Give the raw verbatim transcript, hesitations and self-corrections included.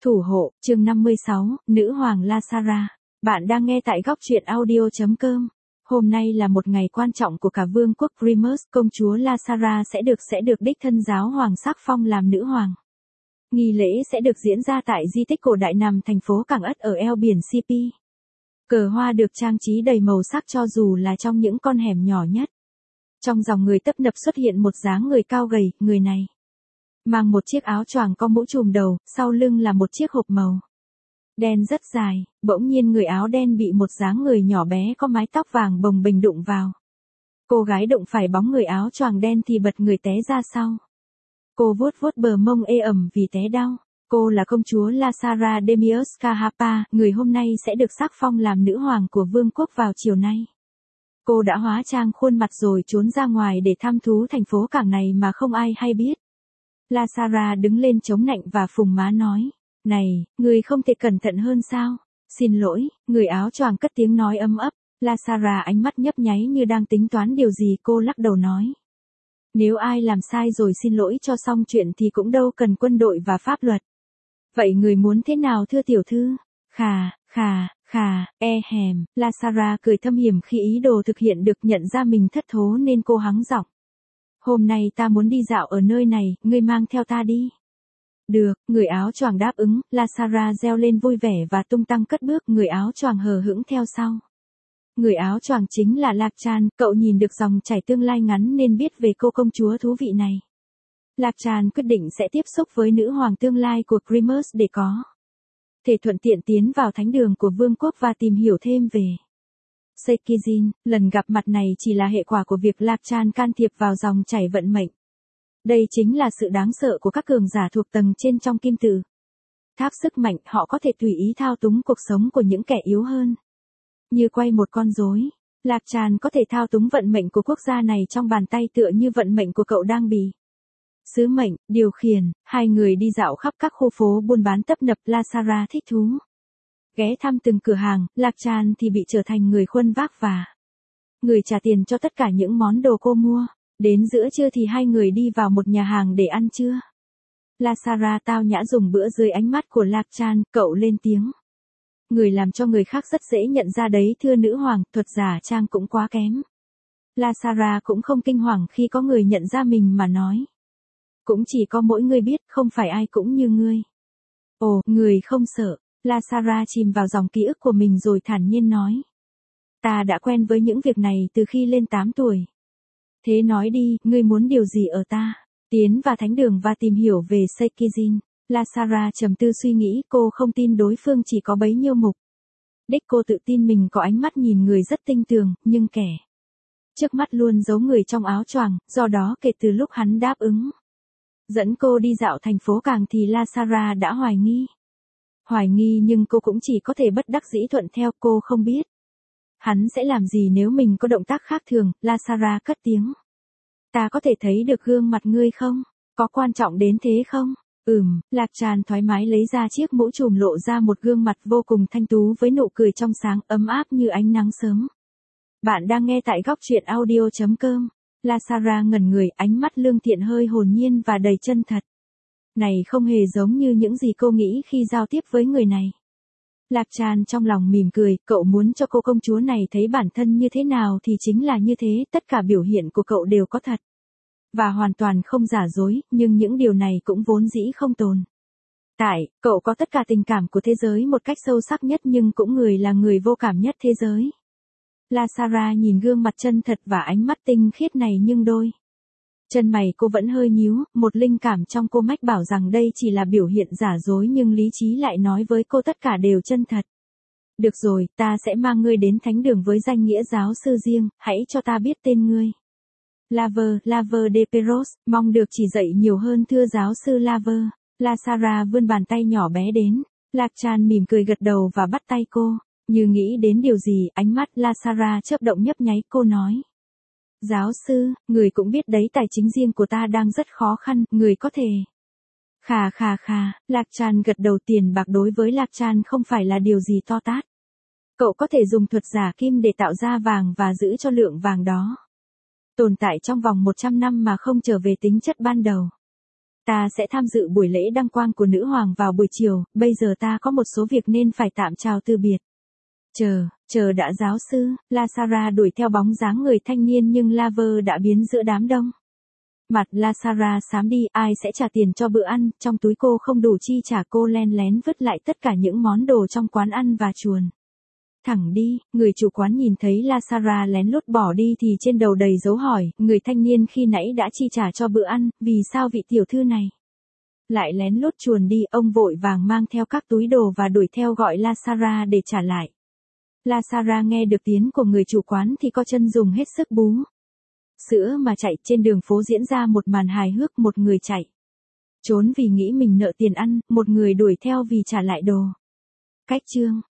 Thủ hộ, chương năm mươi sáu, Nữ hoàng Lasara. Bạn đang nghe tại góc truyện audio chấm com. Hôm nay là một ngày quan trọng của cả vương quốc Primus, công chúa Lasara sẽ được sẽ được đích thân giáo hoàng sắc phong làm nữ hoàng. Nghi lễ sẽ được diễn ra tại di tích cổ đại nằm thành phố Cảng Ất ở eo biển xê pê. Cờ hoa được trang trí đầy màu sắc cho dù là trong những con hẻm nhỏ nhất. Trong dòng người tấp nập xuất hiện một dáng người cao gầy, người này mang một chiếc áo choàng có mũ trùm đầu, sau lưng là một chiếc hộp màu đen rất dài, bỗng nhiên người áo đen bị một dáng người nhỏ bé có mái tóc vàng bồng bềnh đụng vào. Cô gái đụng phải bóng người áo choàng đen thì bật người té ra sau. Cô vuốt vuốt bờ mông ê ẩm vì té đau. Cô là công chúa Lasara Demius Kahapa, người hôm nay sẽ được sắc phong làm nữ hoàng của vương quốc vào chiều nay. Cô đã hóa trang khuôn mặt rồi trốn ra ngoài để thăm thú thành phố cảng này mà không ai hay biết. Lasara đứng lên chống nạnh và phùng má nói, này, người không thể cẩn thận hơn sao? Xin lỗi, người áo choàng cất tiếng nói ấm ấp. Lasara ánh mắt nhấp nháy như đang tính toán điều gì, cô lắc đầu nói. Nếu ai làm sai rồi xin lỗi cho xong chuyện thì cũng đâu cần quân đội và pháp luật. Vậy người muốn thế nào thưa tiểu thư? Khà, khà, khà, e hèm, Lasara cười thâm hiểm khi ý đồ thực hiện được nhận ra mình thất thố nên cô hắng giọng. Hôm nay ta muốn đi dạo ở nơi này, ngươi mang theo ta đi. Được, người áo choàng đáp ứng, Lasara reo lên vui vẻ và tung tăng cất bước, người áo choàng hờ hững theo sau. Người áo choàng chính là Lạc Chan, cậu nhìn được dòng chảy tương lai ngắn nên biết về cô công chúa thú vị này. Lạc Chan quyết định sẽ tiếp xúc với nữ hoàng tương lai của Primus để có thể thuận tiện tiến vào thánh đường của vương quốc và tìm hiểu thêm về Sekizin. Lần gặp mặt này chỉ là hệ quả của việc Lạc Chan can thiệp vào dòng chảy vận mệnh. Đây chính là sự đáng sợ của các cường giả thuộc tầng trên trong kim tự tháp sức mạnh, họ có thể tùy ý thao túng cuộc sống của những kẻ yếu hơn. Như quay một con rối, Lạc Chan có thể thao túng vận mệnh của quốc gia này trong bàn tay tựa như vận mệnh của cậu đang bị sứ mệnh điều khiển. Hai người đi dạo khắp các khu phố buôn bán tấp nập, Lasara thích thú ghé thăm từng cửa hàng, Lạc Chan thì bị trở thành người khuân vác và người trả tiền cho tất cả những món đồ cô mua. Đến giữa trưa thì hai người đi vào một nhà hàng để ăn trưa. Lasara tao nhã dùng bữa dưới ánh mắt của Lạc Chan, cậu lên tiếng. Người làm cho người khác rất dễ nhận ra đấy thưa nữ hoàng, thuật giả trang cũng quá kém. Lasara cũng không kinh hoàng khi có người nhận ra mình mà nói. Cũng chỉ có mỗi ngươi biết, không phải ai cũng như ngươi. Ồ, người không sợ. Lasara chìm vào dòng ký ức của mình rồi thản nhiên nói. Ta đã quen với những việc này từ khi lên tám tuổi. Thế nói đi, ngươi muốn điều gì ở ta? Tiến vào thánh đường và tìm hiểu về Sekizin. Lasara trầm tư suy nghĩ, cô không tin đối phương chỉ có bấy nhiêu mục đích, cô tự tin mình có ánh mắt nhìn người rất tinh tường, nhưng kẻ trước mắt luôn giấu người trong áo choàng, do đó kể từ lúc hắn đáp ứng dẫn cô đi dạo thành phố cảng thì Lasara đã hoài nghi. Hoài nghi nhưng cô cũng chỉ có thể bất đắc dĩ thuận theo, cô không biết hắn sẽ làm gì nếu mình có động tác khác thường. Lasara cất tiếng. Ta có thể thấy được gương mặt ngươi không? Có quan trọng đến thế không? Ừm, Lạc Chan thoải mái lấy ra chiếc mũ trùm lộ ra một gương mặt vô cùng thanh tú với nụ cười trong sáng ấm áp như ánh nắng sớm. Bạn đang nghe tại góc truyện audio chấm com. Lasara ngẩn người, ánh mắt lương thiện hơi hồn nhiên và đầy chân thật. Này không hề giống như những gì cô nghĩ khi giao tiếp với người này. Lạc Chan trong lòng mỉm cười, cậu muốn cho cô công chúa này thấy bản thân như thế nào thì chính là như thế, tất cả biểu hiện của cậu đều có thật. Và hoàn toàn không giả dối, nhưng những điều này cũng vốn dĩ không tồn tại, cậu có tất cả tình cảm của thế giới một cách sâu sắc nhất nhưng cũng người là người vô cảm nhất thế giới. Lasara nhìn gương mặt chân thật và ánh mắt tinh khiết này nhưng đôi chân mày cô vẫn hơi nhíu, một linh cảm trong cô mách bảo rằng đây chỉ là biểu hiện giả dối nhưng lý trí lại nói với cô tất cả đều chân thật. Được rồi, ta sẽ mang ngươi đến thánh đường với danh nghĩa giáo sư riêng, hãy cho ta biết tên ngươi. Laver, Laver de Peros, mong được chỉ dạy nhiều hơn thưa giáo sư Laver. Lasara vươn bàn tay nhỏ bé đến. Lạc Chan mỉm cười gật đầu và bắt tay cô. Như nghĩ đến điều gì, ánh mắt Lasara chớp động nhấp nháy, cô nói. Giáo sư, người cũng biết đấy tài chính riêng của ta đang rất khó khăn, người có thể. Khà khà khà, Lạc Chan gật đầu, tiền bạc đối với Lạc Chan không phải là điều gì to tát. Cậu có thể dùng thuật giả kim để tạo ra vàng và giữ cho lượng vàng đó tồn tại trong vòng một trăm năm mà không trở về tính chất ban đầu. Ta sẽ tham dự buổi lễ đăng quang của nữ hoàng vào buổi chiều, bây giờ ta có một số việc nên phải tạm chào từ biệt. Chờ, chờ đã giáo sư, Lasara đuổi theo bóng dáng người thanh niên nhưng Laver đã biến giữa đám đông. Mặt Lasara xám đi, ai sẽ trả tiền cho bữa ăn, trong túi cô không đủ chi trả, cô len lén vứt lại tất cả những món đồ trong quán ăn và chuồn thẳng đi. Người chủ quán nhìn thấy Lasara lén lút bỏ đi thì trên đầu đầy dấu hỏi, người thanh niên khi nãy đã chi trả cho bữa ăn, vì sao vị tiểu thư này lại lén lút chuồn đi? Ông vội vàng mang theo các túi đồ và đuổi theo gọi Lasara để trả lại. Lasara nghe được tiếng của người chủ quán thì co chân dùng hết sức bú sữa mà chạy. Trên đường phố diễn ra một màn hài hước, một người chạy trốn vì nghĩ mình nợ tiền ăn, một người đuổi theo vì trả lại đồ. Cách chương